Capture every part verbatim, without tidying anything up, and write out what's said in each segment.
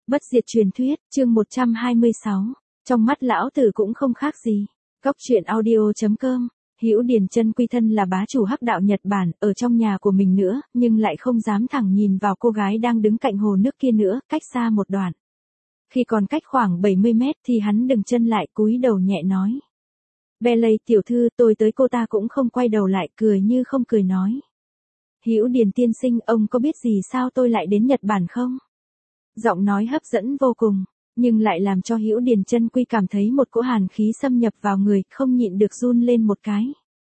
Bất diệt truyền thuyết, chương một trăm hai mươi sáu. Trong mắt lão tử cũng không khác gì. Cóc truyện audio chấm com. Hữu Điền Chân Quy thân là bá chủ hắc đạo Nhật Bản, ở trong nhà của mình nữa, nhưng lại không dám thẳng nhìn vào cô gái đang đứng cạnh hồ nước kia nữa, cách xa một đoạn. Khi còn cách khoảng bảy mươi mét thì hắn dừng chân lại, cúi đầu nhẹ nói. Bellay tiểu thư, tôi tới. Cô ta cũng không quay đầu lại, cười như không cười nói. Hữu Điền tiên sinh, ông có biết gì sao tôi lại đến Nhật Bản không? Giọng nói hấp dẫn vô cùng, nhưng lại làm cho Hữu Điền Chân Quy cảm thấy một cỗ hàn khí xâm nhập vào người, không nhịn được run lên một cái.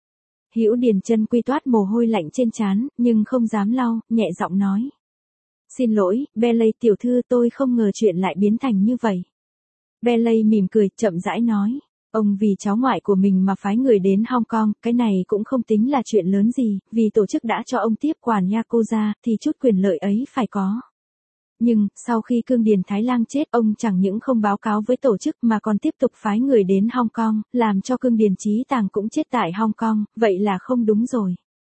Hữu Điền Chân Quy toát mồ hôi lạnh trên trán, nhưng không dám lau, nhẹ giọng nói. Xin lỗi, Bellay tiểu thư, tôi không ngờ chuyện lại biến thành như vậy. Bellay mỉm cười, chậm rãi nói. Ông vì cháu ngoại của mình mà phái người đến Hong Kong, cái này cũng không tính là chuyện lớn gì, vì tổ chức đã cho ông tiếp quản Yakuza, thì chút quyền lợi ấy phải có. Nhưng, sau khi Cương Điền Thái Lang chết, ông chẳng những không báo cáo với tổ chức mà còn tiếp tục phái người đến Hong Kong, làm cho Cương Điền Chí Tàng cũng chết tại Hong Kong, vậy là không đúng rồi.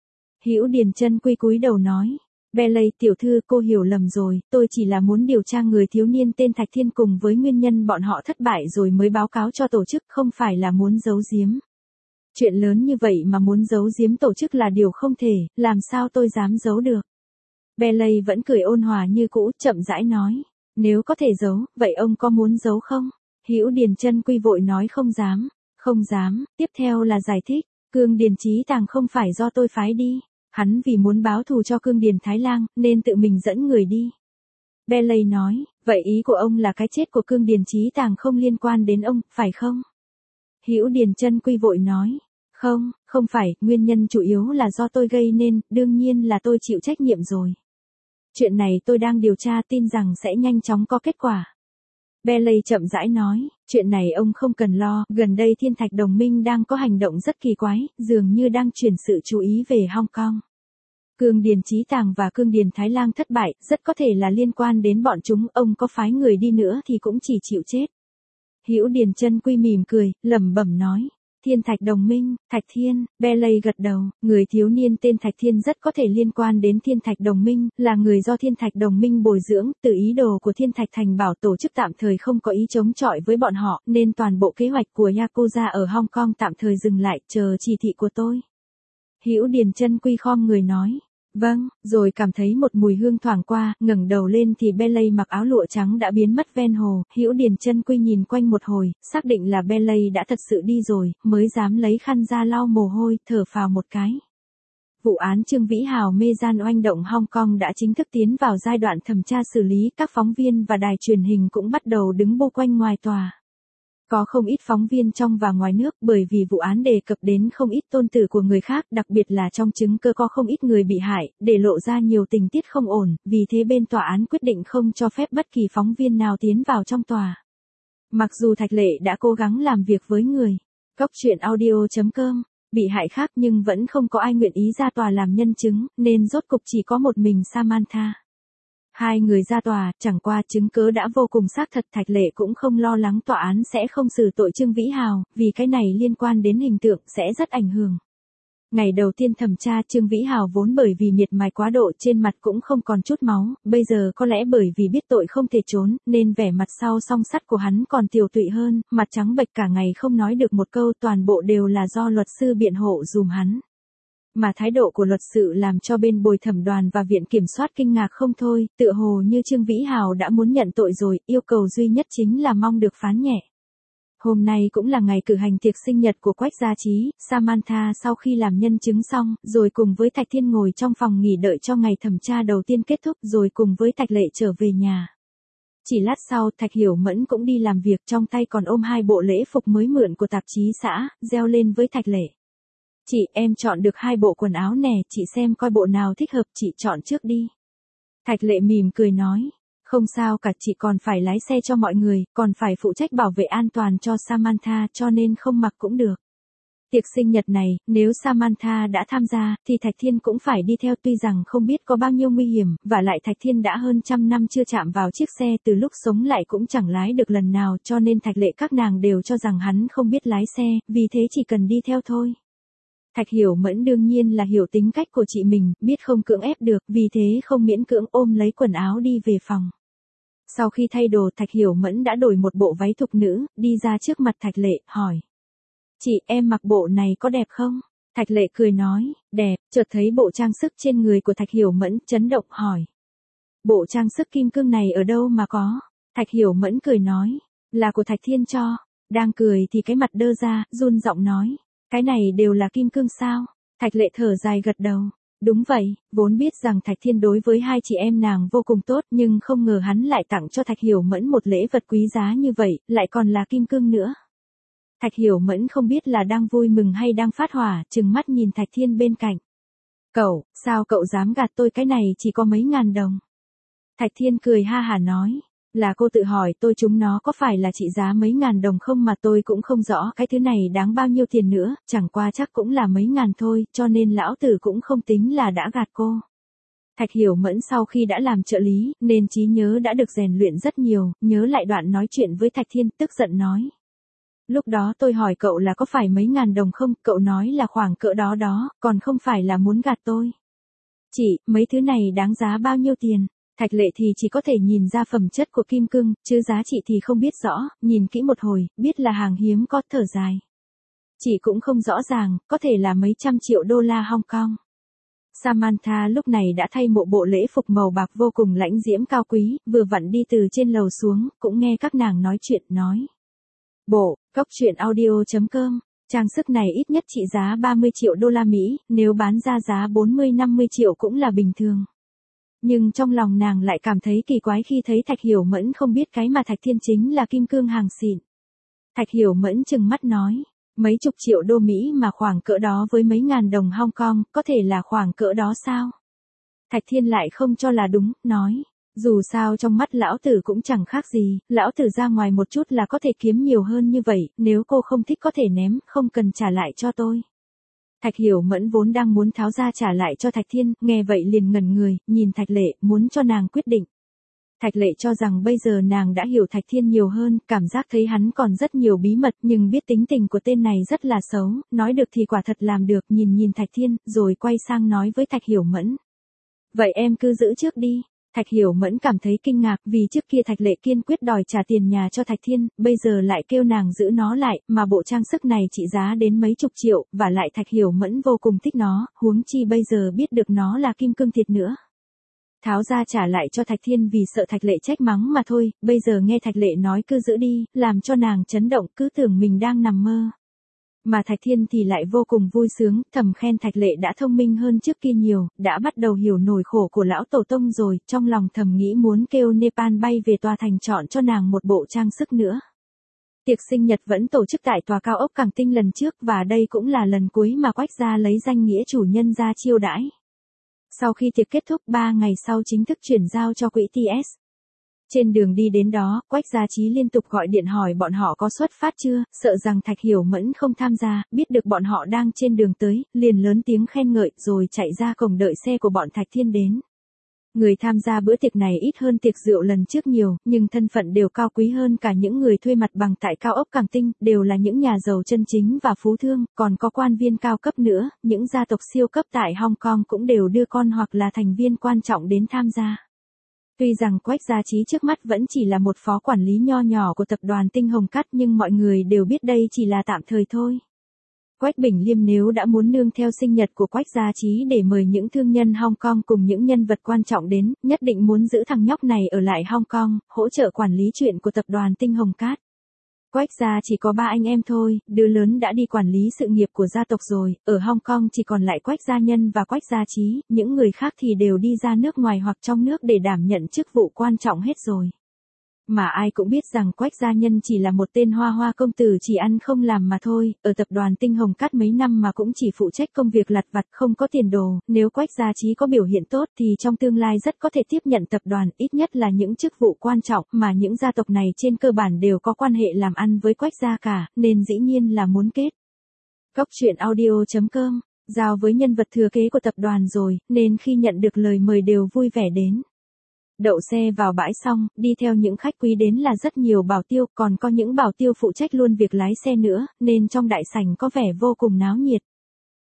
Hữu Điền Chân Quy cúi đầu nói. Bellay tiểu thư, cô hiểu lầm rồi, tôi chỉ là muốn điều tra người thiếu niên tên Thạch Thiên cùng với nguyên nhân bọn họ thất bại rồi mới báo cáo cho tổ chức, không phải là muốn giấu giếm. Chuyện lớn như vậy mà muốn giấu giếm tổ chức là điều không thể, làm sao tôi dám giấu được. Bellay vẫn cười ôn hòa như cũ, chậm rãi nói. Nếu có thể giấu, vậy ông có muốn giấu không? Hữu Điền Chân Quy vội nói không dám, không dám, tiếp theo là giải thích. Cương Điền Chí Tàng không phải do tôi phái đi. Hắn vì muốn báo thù cho Cương Điền Thái Lang, nên tự mình dẫn người đi. Bellay nói, vậy ý của ông là cái chết của Cương Điền Chí Tàng không liên quan đến ông, phải không? Hữu Điền Chân Quy vội nói, không, không phải, nguyên nhân chủ yếu là do tôi gây nên, đương nhiên là tôi chịu trách nhiệm rồi. Chuyện này tôi đang điều tra, tin rằng sẽ nhanh chóng có kết quả. Bellay chậm rãi nói, chuyện này ông không cần lo, gần đây Thiên Thạch Đồng Minh đang có hành động rất kỳ quái, dường như đang chuyển sự chú ý về Hong Kong. Cương Điền Chí Tàng và Cương Điền Thái Lang thất bại, rất có thể là liên quan đến bọn chúng, ông có phái người đi nữa thì cũng chỉ chịu chết. Hữu Điền Chân Quy mỉm cười, lẩm bẩm nói. Thiên Thạch Đồng Minh, Thạch Thiên. Bellay gật đầu, người thiếu niên tên Thạch Thiên rất có thể liên quan đến Thiên Thạch Đồng Minh, là người do Thiên Thạch Đồng Minh bồi dưỡng, từ ý đồ của Thiên Thạch Thành Bảo tổ chức tạm thời không có ý chống chọi với bọn họ, nên toàn bộ kế hoạch của Yakuza ở Hong Kong tạm thời dừng lại, chờ chỉ thị của tôi. Hữu Điền Chân Quy khom người nói. Vâng, rồi cảm thấy một mùi hương thoảng qua, ngẩng đầu lên thì Bellay mặc áo lụa trắng đã biến mất ven hồ. Hữu Điền Chân Quy nhìn quanh một hồi, xác định là Bellay đã thật sự đi rồi, mới dám lấy khăn ra lau mồ hôi, thở phào một cái. Vụ án Trương Vĩ Hào mê gian oanh động Hong Kong đã chính thức tiến vào giai đoạn thẩm tra xử lý, các phóng viên và đài truyền hình cũng bắt đầu đứng bu quanh ngoài tòa. Có không ít phóng viên trong và ngoài nước, bởi vì vụ án đề cập đến không ít tôn tử của người khác, đặc biệt là trong chứng cứ có không ít người bị hại, để lộ ra nhiều tình tiết không ổn, vì thế bên tòa án quyết định không cho phép bất kỳ phóng viên nào tiến vào trong tòa. Mặc dù Thạch Lệ đã cố gắng làm việc với người Cóc truyện audio chấm com, bị hại khác, nhưng vẫn không có ai nguyện ý ra tòa làm nhân chứng, nên rốt cục chỉ có một mình Samantha. Hai người ra tòa, chẳng qua chứng cứ đã vô cùng xác thật, Thạch Lệ cũng không lo lắng tòa án sẽ không xử tội Trương Vĩ Hào, vì cái này liên quan đến hình tượng, sẽ rất ảnh hưởng. Ngày đầu tiên thẩm tra, Trương Vĩ Hào vốn bởi vì miệt mài quá độ trên mặt cũng không còn chút máu, bây giờ có lẽ bởi vì biết tội không thể trốn, nên vẻ mặt sau song sắt của hắn còn tiều tụy hơn, mặt trắng bệch cả ngày không nói được một câu, toàn bộ đều là do luật sư biện hộ dùm hắn. Mà thái độ của luật sự làm cho bên bồi thẩm đoàn và viện kiểm soát kinh ngạc không thôi, tựa hồ như Trương Vĩ Hào đã muốn nhận tội rồi, yêu cầu duy nhất chính là mong được phán nhẹ. Hôm nay cũng là ngày cử hành tiệc sinh nhật của Quách Gia Trí, Samantha sau khi làm nhân chứng xong, rồi cùng với Thạch Thiên ngồi trong phòng nghỉ đợi cho ngày thẩm tra đầu tiên kết thúc, rồi cùng với Thạch Lệ trở về nhà. Chỉ lát sau, Thạch Hiểu Mẫn cũng đi làm việc, trong tay còn ôm hai bộ lễ phục mới mượn của tạp chí xã, reo lên với Thạch Lệ. Chị, em chọn được hai bộ quần áo nè, chị xem coi bộ nào thích hợp, chị chọn trước đi. Thạch Lệ mỉm cười nói, không sao cả, chị còn phải lái xe cho mọi người, còn phải phụ trách bảo vệ an toàn cho Samantha, cho nên không mặc cũng được. Tiệc sinh nhật này, nếu Samantha đã tham gia, thì Thạch Thiên cũng phải đi theo, tuy rằng không biết có bao nhiêu nguy hiểm, và lại Thạch Thiên đã hơn trăm năm chưa chạm vào chiếc xe, từ lúc sống lại cũng chẳng lái được lần nào, cho nên Thạch Lệ các nàng đều cho rằng hắn không biết lái xe, vì thế chỉ cần đi theo thôi. Thạch Hiểu Mẫn đương nhiên là hiểu tính cách của chị mình, biết không cưỡng ép được, vì thế không miễn cưỡng ôm lấy quần áo đi về phòng. Sau khi thay đồ Thạch Hiểu Mẫn đã đổi một bộ váy thục nữ, đi ra trước mặt Thạch Lệ, hỏi. Chị, em mặc bộ này có đẹp không? Thạch Lệ cười nói, đẹp, chợt thấy bộ trang sức trên người của Thạch Hiểu Mẫn, chấn động hỏi. Bộ trang sức kim cương này ở đâu mà có? Thạch Hiểu Mẫn cười nói, là của Thạch Thiên cho. Đang cười thì cái mặt đơ ra, run giọng nói, cái này đều là kim cương sao? Thạch Lệ thở dài gật đầu. Đúng vậy, vốn biết rằng Thạch Thiên đối với hai chị em nàng vô cùng tốt nhưng không ngờ hắn lại tặng cho Thạch Hiểu Mẫn một lễ vật quý giá như vậy, lại còn là kim cương nữa. Thạch Hiểu Mẫn không biết là đang vui mừng hay đang phát hỏa, trừng mắt nhìn Thạch Thiên bên cạnh. Cậu, sao cậu dám gạt tôi, cái này chỉ có mấy ngàn đồng. Thạch Thiên cười ha hả nói, là cô tự hỏi tôi chúng nó có phải là trị giá mấy ngàn đồng không mà tôi cũng không rõ cái thứ này đáng bao nhiêu tiền nữa, chẳng qua chắc cũng là mấy ngàn thôi, cho nên lão tử cũng không tính là đã gạt cô. Thạch Hiểu Mẫn sau khi đã làm trợ lý, nên trí nhớ đã được rèn luyện rất nhiều, nhớ lại đoạn nói chuyện với Thạch Thiên, tức giận nói. Lúc đó tôi hỏi cậu là có phải mấy ngàn đồng không, cậu nói là khoảng cỡ đó đó, còn không phải là muốn gạt tôi. Chị, mấy thứ này đáng giá bao nhiêu tiền? Thạch Lệ thì chỉ có thể nhìn ra phẩm chất của kim cương, chứ giá trị thì không biết rõ, nhìn kỹ một hồi, biết là hàng hiếm có, thở dài. Chị cũng không rõ ràng, có thể là mấy trăm triệu đô la Hong Kong. Samantha lúc này đã thay một bộ lễ phục màu bạc vô cùng lãnh diễm cao quý, vừa vặn đi từ trên lầu xuống, cũng nghe các nàng nói chuyện, nói. Bộ, cóc truyện audio chấm com, trang sức này ít nhất trị giá ba mươi triệu đô la Mỹ, nếu bán ra giá bốn mươi năm mươi triệu cũng là bình thường. Nhưng trong lòng nàng lại cảm thấy kỳ quái khi thấy Thạch Hiểu Mẫn không biết cái mà Thạch Thiên chính là kim cương hàng xịn. Thạch Hiểu Mẫn trừng mắt nói, mấy chục triệu đô Mỹ mà khoảng cỡ đó với mấy ngàn đồng Hong Kong, có thể là khoảng cỡ đó sao? Thạch Thiên lại không cho là đúng, nói, dù sao trong mắt lão tử cũng chẳng khác gì, lão tử ra ngoài một chút là có thể kiếm nhiều hơn như vậy, nếu cô không thích có thể ném, không cần trả lại cho tôi. Thạch Hiểu Mẫn vốn đang muốn tháo ra trả lại cho Thạch Thiên, nghe vậy liền ngẩn người, nhìn Thạch Lệ, muốn cho nàng quyết định. Thạch Lệ cho rằng bây giờ nàng đã hiểu Thạch Thiên nhiều hơn, cảm giác thấy hắn còn rất nhiều bí mật, nhưng biết tính tình của tên này rất là xấu, nói được thì quả thật làm được, nhìn nhìn Thạch Thiên, rồi quay sang nói với Thạch Hiểu Mẫn. Vậy em cứ giữ trước đi. Thạch Hiểu Mẫn cảm thấy kinh ngạc vì trước kia Thạch Lệ kiên quyết đòi trả tiền nhà cho Thạch Thiên, bây giờ lại kêu nàng giữ nó lại, mà bộ trang sức này trị giá đến mấy chục triệu, và lại Thạch Hiểu Mẫn vô cùng thích nó, huống chi bây giờ biết được nó là kim cương thiệt nữa. Tháo ra trả lại cho Thạch Thiên vì sợ Thạch Lệ trách mắng mà thôi, bây giờ nghe Thạch Lệ nói cứ giữ đi, làm cho nàng chấn động, cứ tưởng mình đang nằm mơ. Mà Thạch Thiên thì lại vô cùng vui sướng, thầm khen Thạch Lệ đã thông minh hơn trước kia nhiều, đã bắt đầu hiểu nỗi khổ của lão tổ tông rồi, trong lòng thầm nghĩ muốn kêu Nepal bay về tòa thành chọn cho nàng một bộ trang sức nữa. Tiệc sinh nhật vẫn tổ chức tại tòa cao ốc Cảng Tinh lần trước và đây cũng là lần cuối mà Quách gia lấy danh nghĩa chủ nhân ra chiêu đãi. Sau khi tiệc kết thúc ba ngày sau chính thức chuyển giao cho quỹ tê ét. Trên đường đi đến đó, Quách Gia Chí liên tục gọi điện hỏi bọn họ có xuất phát chưa, sợ rằng Thạch Hiểu Mẫn không tham gia, biết được bọn họ đang trên đường tới, liền lớn tiếng khen ngợi rồi chạy ra cổng đợi xe của bọn Thạch Thiên đến. Người tham gia bữa tiệc này ít hơn tiệc rượu lần trước nhiều, nhưng thân phận đều cao quý hơn cả những người thuê mặt bằng tại cao ốc Cảng Tinh, đều là những nhà giàu chân chính và phú thương, còn có quan viên cao cấp nữa, những gia tộc siêu cấp tại Hong Kong cũng đều đưa con hoặc là thành viên quan trọng đến tham gia. Tuy rằng Quách Gia Chí trước mắt vẫn chỉ là một phó quản lý nho nhỏ của tập đoàn Tinh Hồng Cát nhưng mọi người đều biết đây chỉ là tạm thời thôi. Quách Bình Liêm nếu đã muốn nương theo sinh nhật của Quách Gia Chí để mời những thương nhân Hong Kong cùng những nhân vật quan trọng đến, nhất định muốn giữ thằng nhóc này ở lại Hong Kong, hỗ trợ quản lý chuyện của tập đoàn Tinh Hồng Cát. Quách gia chỉ có ba anh em thôi, đứa lớn đã đi quản lý sự nghiệp của gia tộc rồi, ở Hong Kong chỉ còn lại Quách Gia Nhân và Quách Gia Chí, những người khác thì đều đi ra nước ngoài hoặc trong nước để đảm nhận chức vụ quan trọng hết rồi. Mà ai cũng biết rằng Quách Gia Nhân chỉ là một tên hoa hoa công tử chỉ ăn không làm mà thôi, ở tập đoàn Tinh Hồng Cát mấy năm mà cũng chỉ phụ trách công việc lặt vặt không có tiền đồ, nếu Quách Gia Chí có biểu hiện tốt thì trong tương lai rất có thể tiếp nhận tập đoàn, ít nhất là những chức vụ quan trọng mà những gia tộc này trên cơ bản đều có quan hệ làm ăn với Quách Gia cả, nên dĩ nhiên là muốn kết. Cóc truyện audio chấm com, giao với nhân vật thừa kế của tập đoàn rồi, nên khi nhận được lời mời đều vui vẻ đến. Đậu xe vào bãi xong, đi theo những khách quý đến là rất nhiều bảo tiêu, còn có những bảo tiêu phụ trách luôn việc lái xe nữa, nên trong đại sảnh có vẻ vô cùng náo nhiệt.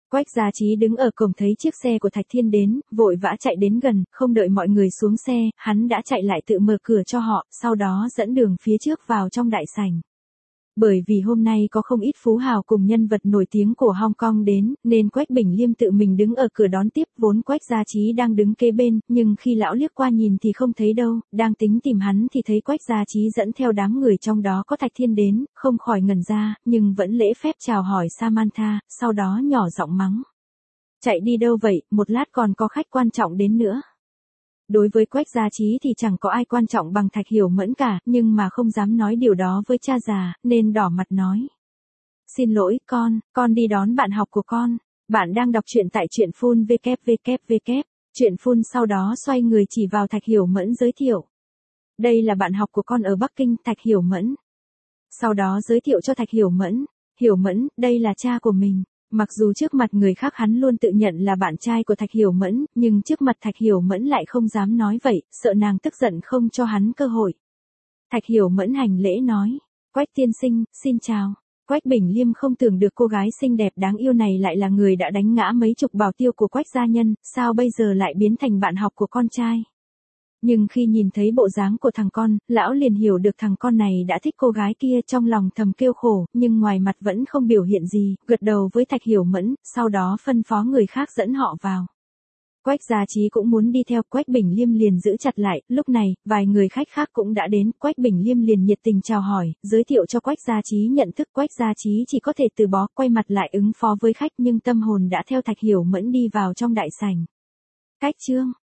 Quách Gia Trí đứng ở cổng thấy chiếc xe của Thạch Thiên đến, vội vã chạy đến gần, không đợi mọi người xuống xe, hắn đã chạy lại tự mở cửa cho họ, sau đó dẫn đường phía trước vào trong đại sảnh. Bởi vì hôm nay có không ít phú hào cùng nhân vật nổi tiếng của Hong Kong đến, nên Quách Bình Liêm tự mình đứng ở cửa đón tiếp, vốn Quách Gia Trí đang đứng kế bên, nhưng khi lão liếc qua nhìn thì không thấy đâu, đang tính tìm hắn thì thấy Quách Gia Trí dẫn theo đám người trong đó có Thạch Thiên đến, không khỏi ngẩn ra, nhưng vẫn lễ phép chào hỏi Samantha, sau đó nhỏ giọng mắng. Chạy đi đâu vậy, một lát còn có khách quan trọng đến nữa. Đối với Quách Gia Trí thì chẳng có ai quan trọng bằng Thạch Hiểu Mẫn cả, nhưng mà không dám nói điều đó với cha già, nên đỏ mặt nói. Xin lỗi, con, con đi đón bạn học của con. Bạn đang đọc truyện tại truyện phun www. Truyện phun sau đó xoay người chỉ vào Thạch Hiểu Mẫn giới thiệu. Đây là bạn học của con ở Bắc Kinh, Thạch Hiểu Mẫn. Sau đó giới thiệu cho Thạch Hiểu Mẫn. Hiểu Mẫn, đây là cha của mình. Mặc dù trước mặt người khác hắn luôn tự nhận là bạn trai của Thạch Hiểu Mẫn, nhưng trước mặt Thạch Hiểu Mẫn lại không dám nói vậy, sợ nàng tức giận không cho hắn cơ hội. Thạch Hiểu Mẫn hành lễ nói, Quách tiên sinh, xin chào. Quách Bình Liêm không tưởng được cô gái xinh đẹp đáng yêu này lại là người đã đánh ngã mấy chục bảo tiêu của Quách gia nhân, sao bây giờ lại biến thành bạn học của con trai. Nhưng khi nhìn thấy bộ dáng của thằng con, lão liền hiểu được thằng con này đã thích cô gái kia, trong lòng thầm kêu khổ, nhưng ngoài mặt vẫn không biểu hiện gì, gật đầu với Thạch Hiểu Mẫn, sau đó phân phó người khác dẫn họ vào. Quách Gia Trí cũng muốn đi theo, Quách Bình Liêm liền giữ chặt lại, lúc này, vài người khách khác cũng đã đến, Quách Bình Liêm liền nhiệt tình chào hỏi, giới thiệu cho Quách Gia Trí nhận thức. Quách Gia Trí chỉ có thể từ bó, quay mặt lại ứng phó với khách, nhưng tâm hồn đã theo Thạch Hiểu Mẫn đi vào trong đại sảnh. Cách chương